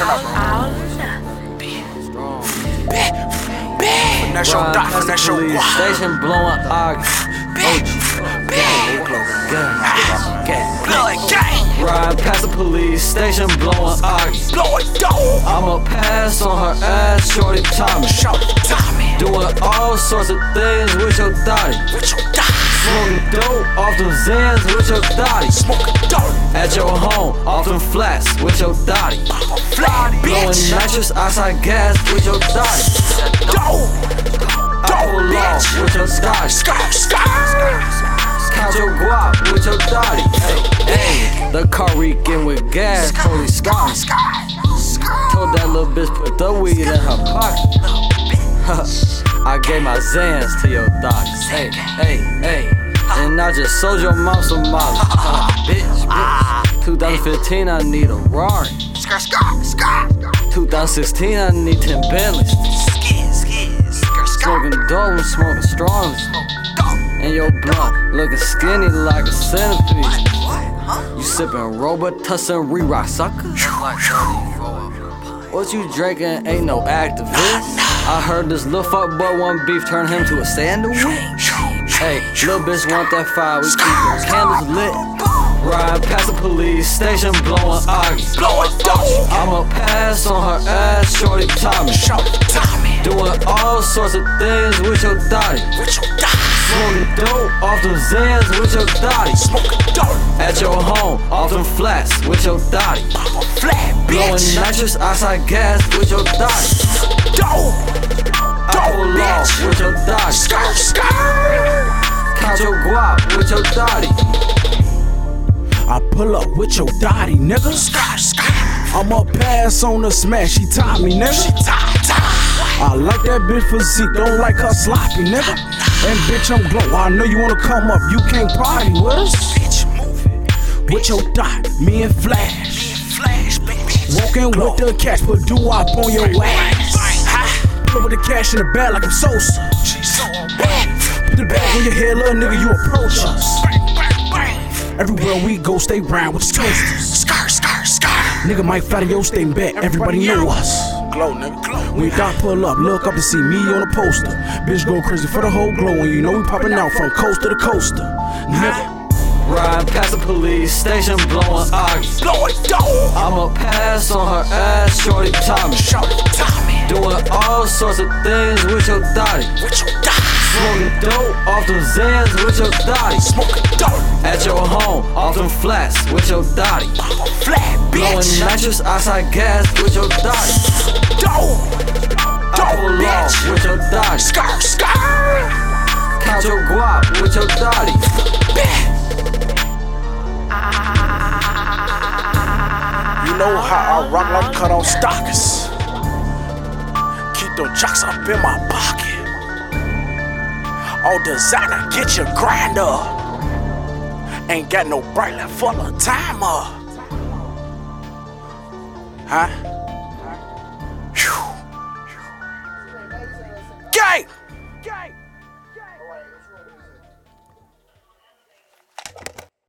Finesse your dot, finesse your guap. Station blowing August. Blood gang. Ride past the police station blowing August. Blow it down. I'ma pass on her ass, shorty Tommy. Shorty Tommy. Doing all sorts of things with your thotty. With your dot. Smoking dope off them Zans with your thotty. Smoking dope. At your home, off them flats with your thotty. Pop a flat, Blowing bitch. nitrous outside gas with your thotty. Dope. I pull off Bitch. with your thotty. Scar. Count your guap with your thotty. Hey, the car reeking with gas, holy sky. Told that little bitch put the weed in her pocket. I gave my Zans to your thotty. Hey. And I just sold your mom some molly. Bitch. 2015, I need a Rari. 2016, I need 10 Bentleys. Smoking dope and smoking strong. And your blunt looking skinny like a centipede. You sippin' Robitussin re-rock sucker? What you drinking ain't no activist? I heard this little fuck boy want beef, turn him to a sandwich. Hey, little bitch want that fire, we keep the candles lit. Ride past the police station blowing August. I'ma pass on her ass, shorty Tommy. Doing all sorts of things with your thotty. Smoking dope off them Zans with your thotty. At your home, off them flats with your thotty. Blowing nitrous outside gas with your thotty. I pull off with your thotty. Count your guap with your thotty. I pull up with your thotty, nigga. I'ma pass on the smash, she tied me, nigga. I like that bitch physique, don't like her sloppy, nigga. And bitch, I'm glow. I know you wanna come up, you can't party with us. With your dot, me and Flash. Walking with the cash, put doo-wop on your ass. Pull up with the cash in the bag like I'm Sosa. Put the bag on your head, little nigga, you approach us. Everywhere we go, stay round with the toasters. Nigga might fly to your state and bet everybody know us. Glow, nigga. When your dot pull up, look up to see me on the poster. Bitch go crazy for the whole glow, and you know we popping out from coast to the coaster. Nigga. Ride past the police station blowing August. I'ma pass on her ass, shorty Tommy. Doing all sorts of things with your thotty. Smoking dope off them Zans with your thotty. At your home, off them flats with your thotty. Blowing nitrous outside gas with your thotty. I pull off with your thotty. Count your guap with your thotty. You know how I rock like cut on stockers. Keep them jocks up in my pocket. All designer, get your grinder. Ain't got no bright light full of timer. Huh?